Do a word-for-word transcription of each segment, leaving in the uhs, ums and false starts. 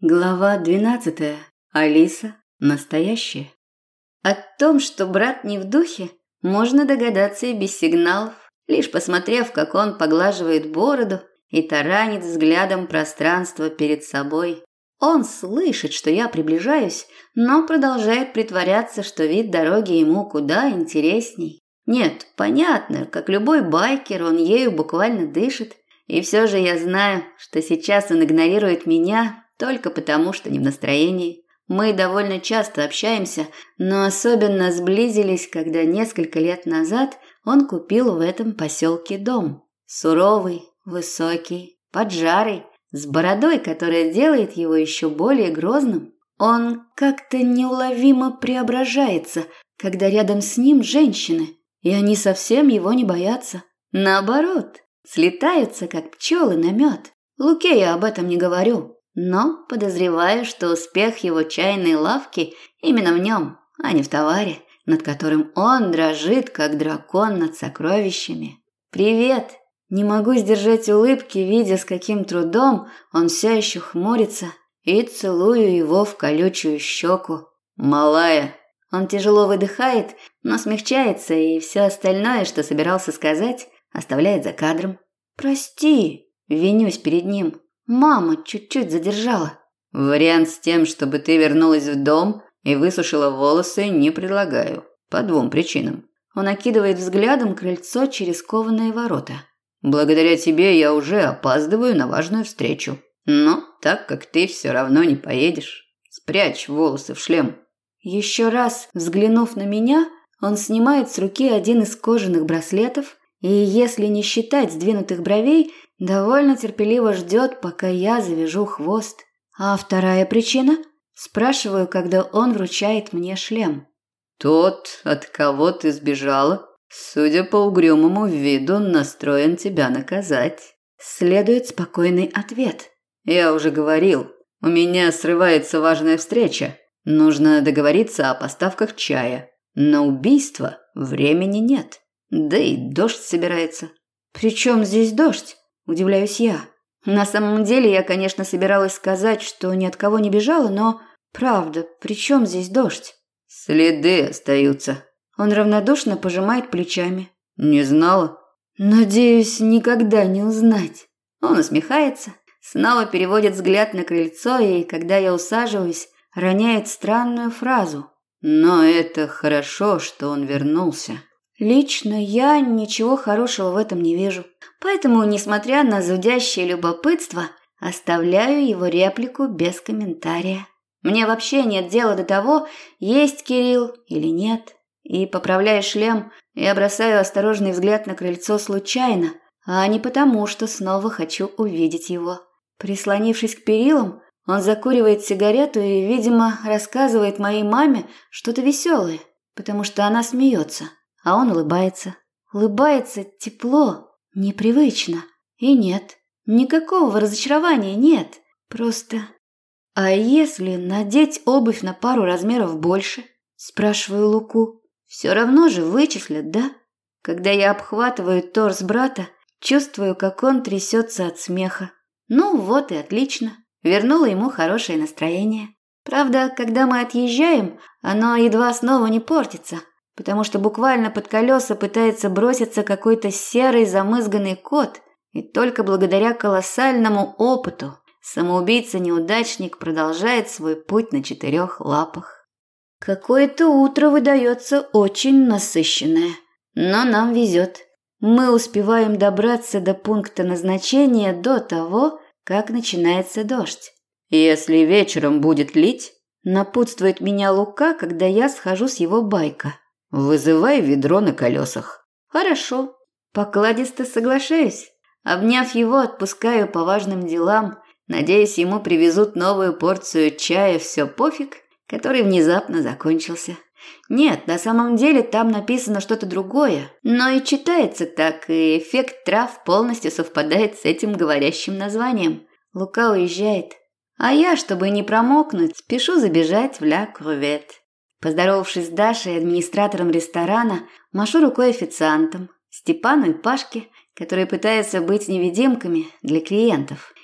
Глава двенадцатая. Алиса. Настоящая. О том, что брат не в духе, можно догадаться и без сигналов, лишь посмотрев, как он поглаживает бороду и таранит взглядом пространство перед собой. Он слышит, что я приближаюсь, но продолжает притворяться, что вид дороги ему куда интересней. Нет, понятно, как любой байкер, он ею буквально дышит. И все же я знаю, что сейчас он игнорирует меня только потому, что не в настроении. Мы довольно часто общаемся, но особенно сблизились, когда несколько лет назад он купил в этом поселке дом. Суровый, высокий, поджарый, с бородой, которая делает его еще более грозным. Он как-то неуловимо преображается, когда рядом с ним женщины, и они совсем его не боятся. Наоборот, слетаются, как пчелы на мед. Луке я об этом не говорю, но подозреваю, что успех его чайной лавки именно в нем, а не в товаре, над которым он дрожит, как дракон над сокровищами. «Привет!» Не могу сдержать улыбки, видя, с каким трудом он все еще хмурится, и целую его в колючую щеку. «Малая!» Он тяжело выдыхает, но смягчается, и все остальное, что собирался сказать, оставляет за кадром. «Прости!» Винюсь перед ним. Мама чуть-чуть задержала. Вариант с тем, чтобы ты вернулась в дом и высушила волосы, не предлагаю. По двум причинам. Он окидывает взглядом крыльцо через кованые ворота. Благодаря тебе я уже опаздываю на важную встречу. Но так как ты все равно не поедешь, спрячь волосы в шлем. Еще раз взглянув на меня, он снимает с руки один из кожаных браслетов и, если не считать сдвинутых бровей, довольно терпеливо ждет, пока я завяжу хвост. А вторая причина? Спрашиваю, когда он вручает мне шлем. Тот, от кого ты сбежала, судя по угрюмому виду, настроен тебя наказать. Следует спокойный ответ. Я уже говорил, у меня срывается важная встреча. Нужно договориться о поставках чая. На убийство времени нет. Да и дождь собирается. При чем здесь дождь? Удивляюсь я. На самом деле я, конечно, собиралась сказать, что ни от кого не бежала, но правда, при чем здесь дождь? Следы остаются. Он равнодушно пожимает плечами. Не знала? Надеюсь, никогда не узнать. Он усмехается, снова переводит взгляд на крыльцо и, когда я усаживаюсь, роняет странную фразу. Но это хорошо, что он вернулся. Лично я ничего хорошего в этом не вижу. Поэтому, несмотря на зудящее любопытство, оставляю его реплику без комментария. Мне вообще нет дела до того, есть Кирилл или нет. И, поправляя шлем, я бросаю осторожный взгляд на крыльцо случайно, а не потому, что снова хочу увидеть его. Прислонившись к перилам, он закуривает сигарету и, видимо, рассказывает моей маме что-то веселое, потому что она смеется, а он улыбается. Улыбается тепло, непривычно. И нет, никакого разочарования нет. Просто... «А если надеть обувь на пару размеров больше?» Спрашиваю Луку. «Все равно же вычислят, да?» Когда я обхватываю торс брата, чувствую, как он трясется от смеха. Ну вот и отлично. Вернула ему хорошее настроение. Правда, когда мы отъезжаем, оно едва снова не портится, потому что буквально под колеса пытается броситься какой-то серый замызганный кот, и только благодаря колоссальному опыту самоубийца-неудачник продолжает свой путь на четырех лапах. Какое-то утро выдается очень насыщенное, но нам везет. Мы успеваем добраться до пункта назначения до того, как начинается дождь. Если вечером будет лить, напутствует меня Лука, когда я схожу с его байка. Вызывай ведро на колесах. Хорошо. Покладисто соглашаюсь. Обняв его, отпускаю по важным делам. Надеюсь, ему привезут новую порцию чая «Все пофиг», который внезапно закончился. Нет, на самом деле там написано что-то другое, но и читается так, и эффект трав полностью совпадает с этим говорящим названием. Лука уезжает, а я, чтобы не промокнуть, спешу забежать в Ля Крувет. Поздоровавшись с Дашей, администратором ресторана, машу рукой официантам, Степану и Пашке, которые пытаются быть невидимками для клиентов,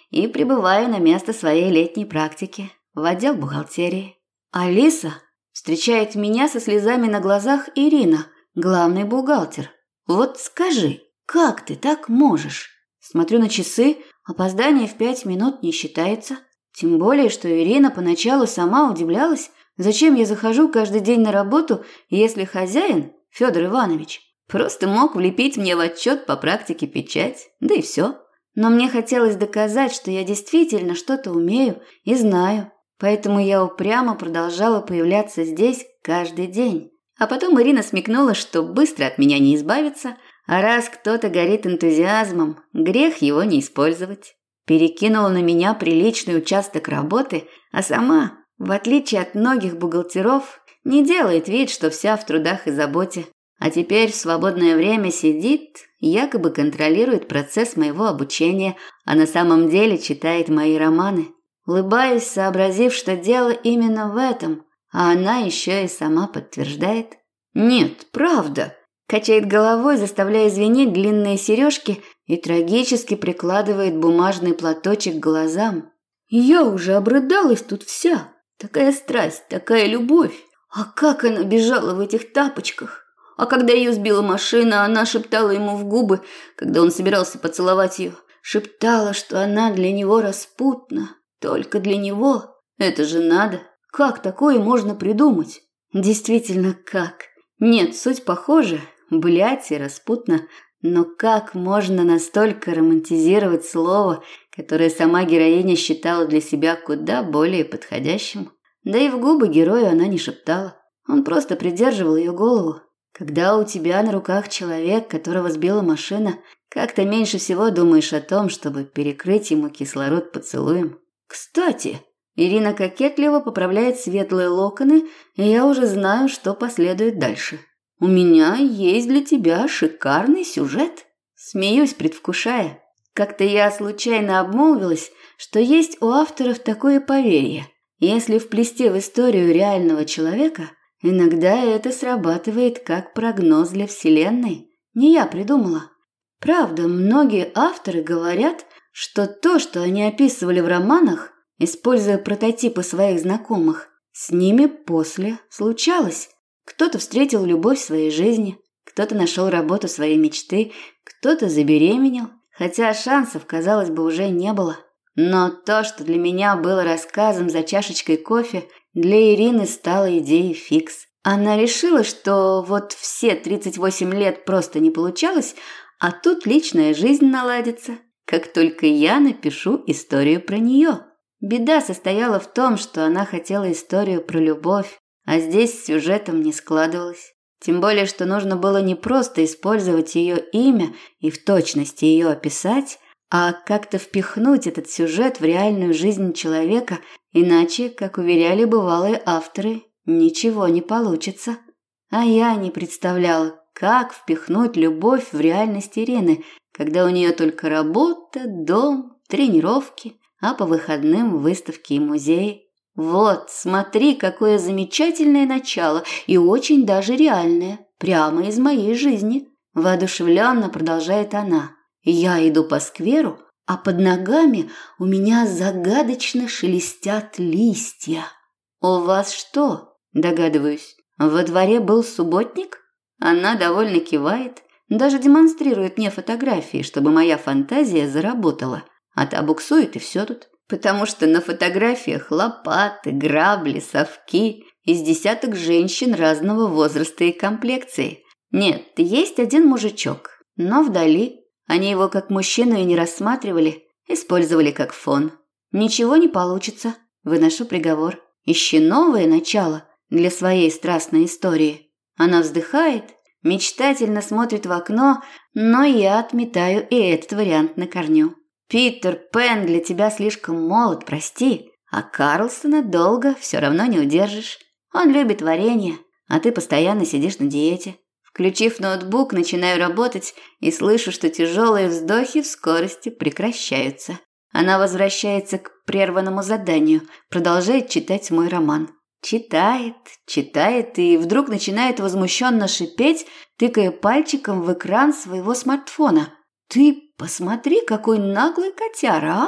и прибываю на место своей летней практики в отдел бухгалтерии. Алиса встречает меня со слезами на глазах Ирина, главный бухгалтер. Вот скажи, как ты так можешь? Смотрю на часы, опоздание в пять минут не считается. Тем более, что Ирина поначалу сама удивлялась, зачем я захожу каждый день на работу, если хозяин, Федор Иванович, просто мог влепить мне в отчет по практике печать, да и все. Но мне хотелось доказать, что я действительно что-то умею и знаю, поэтому я упрямо продолжала появляться здесь каждый день. А потом Ирина смекнула, что быстро от меня не избавиться, а раз кто-то горит энтузиазмом, грех его не использовать. Перекинула на меня приличный участок работы, а сама, в отличие от многих бухгалтеров, не делает вид, что вся в трудах и заботе. А теперь в свободное время сидит, якобы контролирует процесс моего обучения, а на самом деле читает мои романы. Улыбаюсь, сообразив, что дело именно в этом, а она еще и сама подтверждает. «Нет, правда», – качает головой, заставляя звенеть длинные сережки и трагически прикладывает бумажный платочек к глазам. «Я уже обрыдалась тут вся. Такая страсть, такая любовь. А как она бежала в этих тапочках! А когда ее сбила машина, она шептала ему в губы, когда он собирался поцеловать ее. Шептала, что она для него распутна. Только для него. Это же надо. Как такое можно придумать? Действительно, как? Нет, суть похожа. Блядь и распутно. Но как можно настолько романтизировать слово, которое сама героиня считала для себя куда более подходящим? Да и в губы герою она не шептала. Он просто придерживал ее голову. Когда у тебя на руках человек, которого сбила машина, как-то меньше всего думаешь о том, чтобы перекрыть ему кислород поцелуем. Кстати, Ирина кокетливо поправляет светлые локоны, и я уже знаю, что последует дальше. У меня есть для тебя шикарный сюжет. Смеюсь, предвкушая. Как-то я случайно обмолвилась, что есть у авторов такое поверье. Если вплести в историю реального человека, иногда это срабатывает как прогноз для Вселенной. Не я придумала. Правда, многие авторы говорят, что то, что они описывали в романах, используя прототипы своих знакомых, с ними после случалось. Кто-то встретил любовь в своей жизни, кто-то нашел работу своей мечты, кто-то забеременел, хотя шансов, казалось бы, уже не было. Но то, что для меня было рассказом за чашечкой кофе, для Ирины стало идеей фикс. Она решила, что вот все тридцать восемь лет просто не получалось, а тут личная жизнь наладится, как только я напишу историю про нее. Беда состояла в том, что она хотела историю про любовь, а здесь с сюжетом не складывалось. Тем более, что нужно было не просто использовать ее имя и в точности ее описать, а как-то впихнуть этот сюжет в реальную жизнь человека, иначе, как уверяли бывалые авторы, ничего не получится. А я не представляла, как впихнуть любовь в реальность Ирины, когда у нее только работа, дом, тренировки, а по выходным выставки и музеи. Вот, смотри, какое замечательное начало и очень даже реальное, прямо из моей жизни. Воодушевленно продолжает она. Я иду по скверу, а под ногами у меня загадочно шелестят листья. У вас что? Догадываюсь. Во дворе был субботник? Она довольно кивает, даже демонстрирует мне фотографии, чтобы моя фантазия заработала. А та буксует, и все тут. Потому что на фотографиях лопаты, грабли, совки, из десяток женщин разного возраста и комплекции. Нет, есть один мужичок, но вдали. Они его как мужчину и не рассматривали, использовали как фон. Ничего не получится, выношу приговор. Ищи новое начало для своей страстной истории. Она вздыхает, мечтательно смотрит в окно, но я отметаю и этот вариант на корню. Питер Пен для тебя слишком молод, прости, а Карлсона долго все равно не удержишь. Он любит варенье, а ты постоянно сидишь на диете. Включив ноутбук, начинаю работать и слышу, что тяжелые вздохи в скорости прекращаются. Она возвращается к прерванному заданию, продолжает читать мой роман. Читает, читает и вдруг начинает возмущенно шипеть, тыкая пальчиком в экран своего смартфона. «Ты посмотри, какой наглый котяра, а!»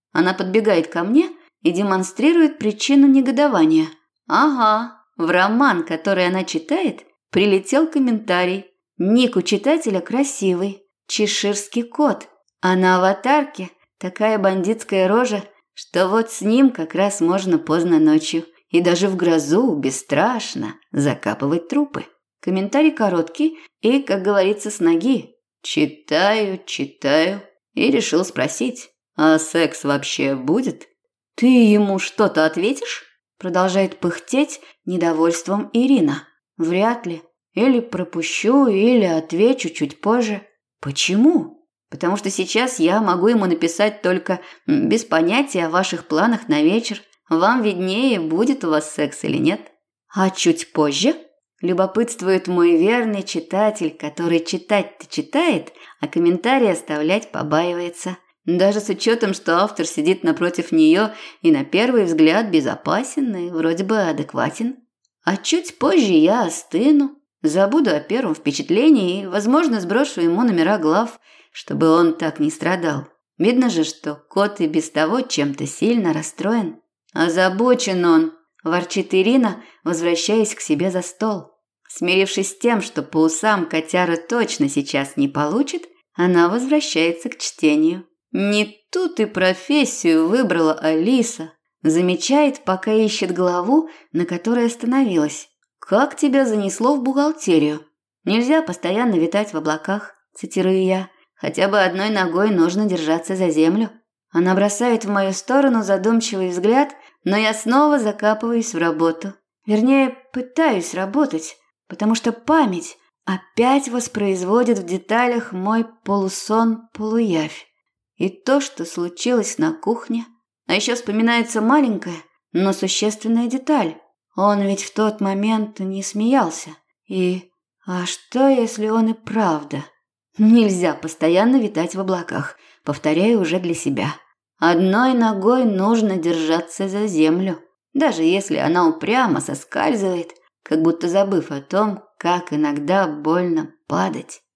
Она подбегает ко мне и демонстрирует причину негодования. Ага, в роман, который она читает, прилетел комментарий. Ник у читателя красивый, чеширский кот, а на аватарке такая бандитская рожа, что вот с ним как раз можно поздно ночью и даже в грозу бесстрашно закапывать трупы. Комментарий короткий и, как говорится, с ноги. Читаю, читаю и решил спросить, а секс вообще будет? Ты ему что-то ответишь? Продолжает пыхтеть недовольством Ирина. Вряд ли. Или пропущу, или отвечу чуть позже. Почему? Потому что сейчас я могу ему написать только без понятия о ваших планах на вечер. Вам виднее, будет у вас секс или нет. А чуть позже любопытствует мой верный читатель, который читать-то читает, а комментарии оставлять побаивается. Даже с учетом, что автор сидит напротив нее и на первый взгляд безопасен и вроде бы адекватен. А чуть позже я остыну, забуду о первом впечатлении и, возможно, сброшу ему номера глав, чтобы он так не страдал. Видно же, что кот и без того чем-то сильно расстроен. Озабочен он, ворчит Ирина, возвращаясь к себе за стол. Смирившись с тем, что по усам котяра точно сейчас не получит, она возвращается к чтению. Не ту ты профессию выбрала, Алиса. Замечает, пока ищет главу, на которой остановилась. Как тебя занесло в бухгалтерию? Нельзя постоянно витать в облаках, цитирую я. Хотя бы одной ногой нужно держаться за землю. Она бросает в мою сторону задумчивый взгляд, но я снова закапываюсь в работу. Вернее, пытаюсь работать, потому что память опять воспроизводит в деталях мой полусон-полуявь. И то, что случилось на кухне. А еще вспоминается маленькая, но существенная деталь. Он ведь в тот момент не смеялся. И а что, если он и правда? Нельзя постоянно витать в облаках, повторяю уже для себя. Одной ногой нужно держаться за землю, даже если она упрямо соскальзывает, как будто забыв о том, как иногда больно падать.